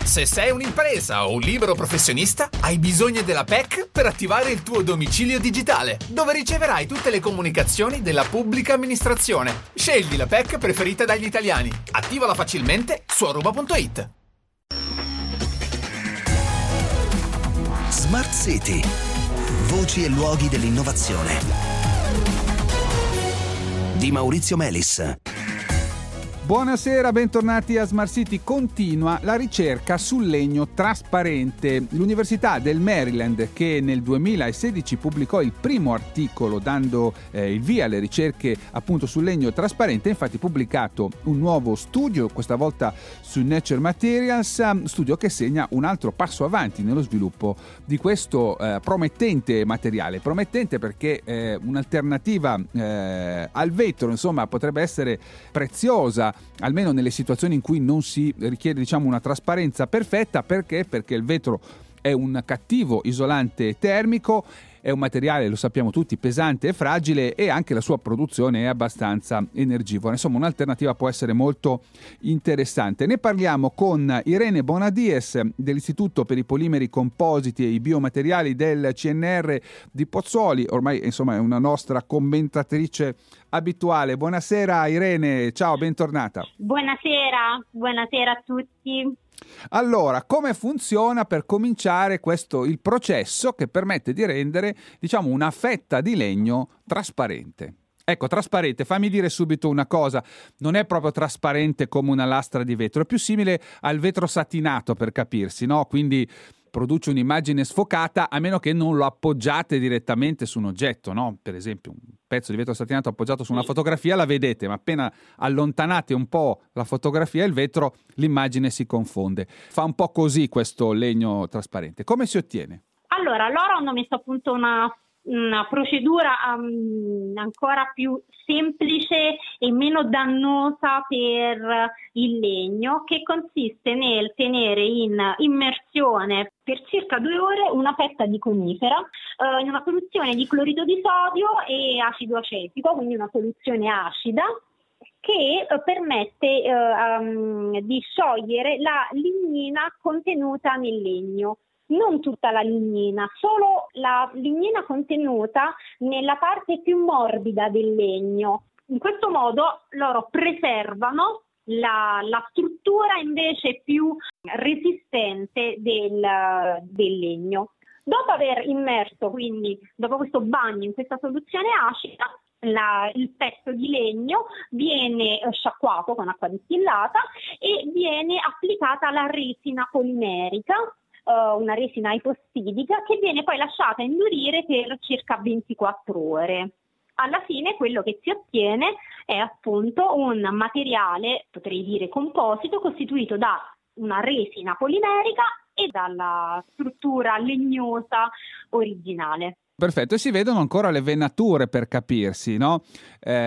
Se sei un'impresa o un libero professionista, hai bisogno della PEC per attivare il tuo domicilio digitale, dove riceverai tutte le comunicazioni della pubblica amministrazione. Scegli la PEC preferita dagli italiani. Attivala facilmente su aruba.it. Smart City. Voci e luoghi dell'innovazione. Di Maurizio Melis. Buonasera, bentornati a Smart City. Continua la ricerca sul legno trasparente. L'Università del Maryland, che nel 2016 pubblicò il primo articolo dando il via alle ricerche appunto sul legno trasparente, ha infatti pubblicato un nuovo studio, questa volta su Nature Materials, studio che segna un altro passo avanti nello sviluppo di questo promettente materiale. Promettente perché un'alternativa al vetro, insomma, potrebbe essere preziosa, almeno nelle situazioni in cui non si richiede, diciamo, una trasparenza perfetta. Perché? Perché il vetro è un cattivo isolante termico, è un materiale, lo sappiamo tutti, pesante e fragile, e anche la sua produzione è abbastanza energivora. Insomma, un'alternativa può essere molto interessante. Ne parliamo con Irene Bonadies dell'Istituto per i Polimeri Compositi e i Biomateriali del CNR di Pozzuoli. Ormai, insomma, è una nostra commentatrice abituale. Buonasera Irene, ciao, bentornata. Buonasera a tutti. Allora, come funziona per cominciare il processo che permette di rendere, diciamo, una fetta di legno trasparente? Ecco, trasparente, fammi dire subito una cosa, non è proprio trasparente come una lastra di vetro, è più simile al vetro satinato, per capirsi, no? Quindi produce un'immagine sfocata, a meno che non lo appoggiate direttamente su un oggetto, no? Per esempio un pezzo di vetro satinato appoggiato su una fotografia la vedete, ma appena allontanate un po' la fotografia e il vetro, l'immagine si confonde. Fa un po' così questo legno trasparente. Come si ottiene? Allora, loro hanno messo a punto una procedura ancora più semplice e meno dannosa per il legno, che consiste nel tenere in immersione per circa 2 ore una fetta di conifera in una soluzione di clorido di sodio e acido acetico, quindi una soluzione acida che permette di sciogliere la lignina contenuta nel legno. Non tutta la lignina, solo la lignina contenuta nella parte più morbida del legno. In questo modo loro preservano la struttura invece più resistente del legno. Dopo aver immerso, quindi dopo questo bagno in questa soluzione acida, il pezzo di legno viene sciacquato con acqua distillata e viene applicata la resina polimerica, una resina ipossidica, che viene poi lasciata indurire per circa 24 ore. Alla fine quello che si ottiene è appunto un materiale, potrei dire composito, costituito da una resina polimerica e dalla struttura legnosa originale. Perfetto, e si vedono ancora le venature, per capirsi, no? Sì.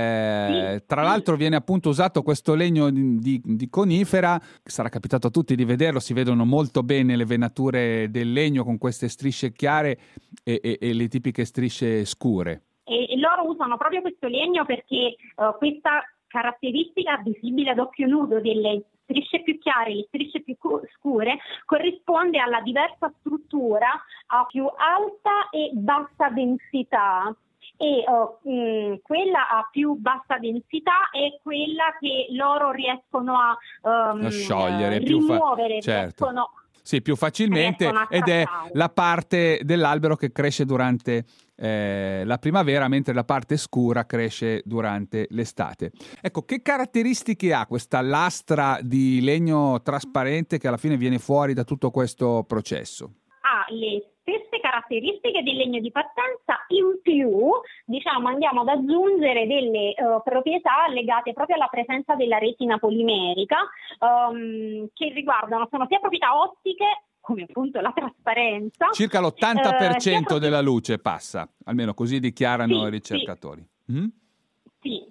Tra l'altro viene appunto usato questo legno di conifera, sarà capitato a tutti di vederlo, si vedono molto bene le venature del legno con queste strisce chiare e le tipiche strisce scure. E loro usano proprio questo legno perché questa caratteristica visibile ad occhio nudo delle strisce più chiare e le strisce più scure corrisponde alla diversa struttura a più alta e bassa densità, e quella a più bassa densità è quella che loro riescono a sciogliere, rimuovere, certo. Sì, più facilmente, ed è la parte dell'albero che cresce durante la primavera, mentre la parte scura cresce durante l'estate. Ecco, che caratteristiche ha questa lastra di legno trasparente che alla fine viene fuori da tutto questo processo? Ha le stesse caratteristiche del legno di partenza, in più, diciamo, andiamo ad aggiungere delle proprietà legate proprio alla presenza della resina polimerica, che riguardano, sono sia proprietà ottiche, come appunto la trasparenza. Circa l'80% della luce passa, almeno così dichiarano i ricercatori. Sì.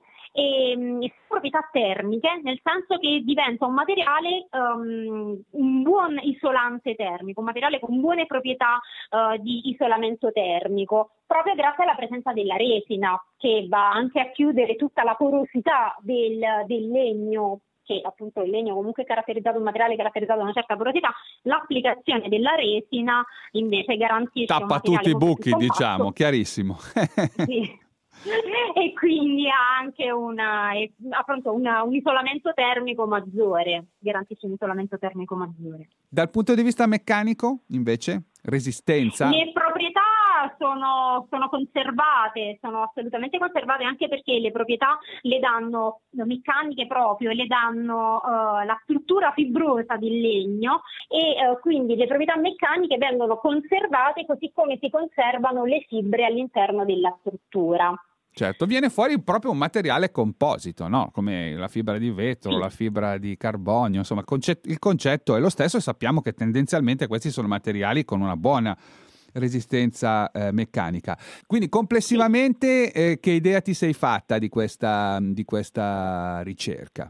E proprietà termiche, nel senso che diventa un materiale un buon isolante termico, un materiale con buone proprietà di isolamento termico, proprio grazie alla presenza della resina, che va anche a chiudere tutta la porosità del legno che appunto il legno comunque è caratterizzato, un materiale caratterizzato da una certa porosità, l'applicazione della resina invece garantisce tappa tutti i buchi, diciamo, chiarissimo. Sì. E quindi ha anche un isolamento termico maggiore, garantisce un isolamento termico maggiore. Dal punto di vista meccanico, invece, resistenza? Le proprietà sono conservate, sono assolutamente conservate, anche perché le proprietà le danno meccaniche proprio, le danno la struttura fibrosa del legno e quindi le proprietà meccaniche vengono conservate così come si conservano le fibre all'interno della struttura. Certo, viene fuori proprio un materiale composito, no? Come la fibra di vetro, la fibra di carbonio, insomma il concetto è lo stesso e sappiamo che tendenzialmente questi sono materiali con una buona resistenza meccanica. Quindi complessivamente che idea ti sei fatta di questa ricerca?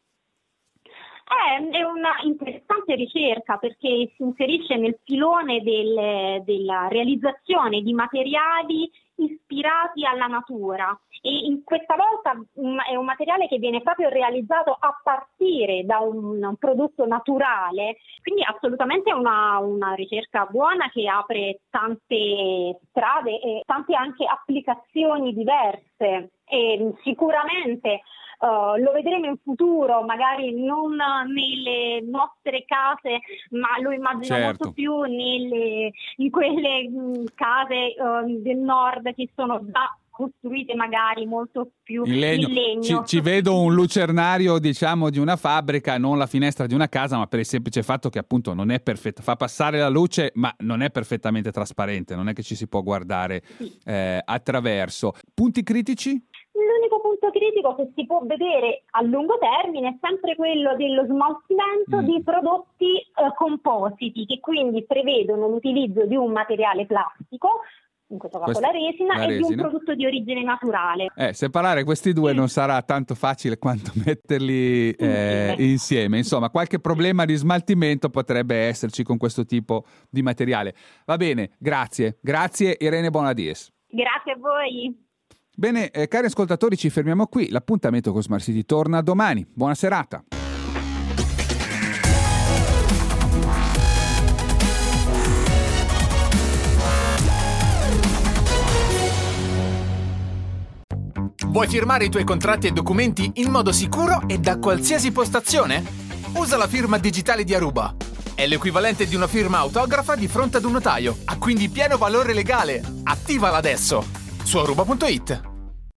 È una interessante ricerca perché si inserisce nel filone della realizzazione di materiali ispirati alla natura e in questa volta è un materiale che viene proprio realizzato a partire da un prodotto naturale, quindi assolutamente una ricerca buona che apre tante strade e tante anche applicazioni diverse e sicuramente lo vedremo in futuro, magari non nelle nostre case, ma lo immagino molto più in quelle case del nord che sono già costruite magari molto più in legno. Ci vedo un lucernario, diciamo, di una fabbrica, non la finestra di una casa, ma per il semplice fatto che appunto non è perfetta, fa passare la luce, ma non è perfettamente trasparente, non è che ci si può guardare attraverso. Punti critici? L'unico punto critico che si può vedere a lungo termine è sempre quello dello smaltimento di prodotti compositi, che quindi prevedono l'utilizzo di un materiale plastico, in questo caso la resina, di un prodotto di origine naturale. Separare questi due non sarà tanto facile quanto metterli insieme. Insomma, qualche problema di smaltimento potrebbe esserci con questo tipo di materiale. Va bene, grazie Irene Bonadies. Grazie a voi. Bene, cari ascoltatori, ci fermiamo qui. L'appuntamento con Smart City torna domani. Buona serata. Vuoi firmare i tuoi contratti e documenti in modo sicuro e da qualsiasi postazione? Usa la firma digitale di Aruba. È l'equivalente di una firma autografa di fronte ad un notaio. Ha quindi pieno valore legale. Attivala adesso su aruba.it.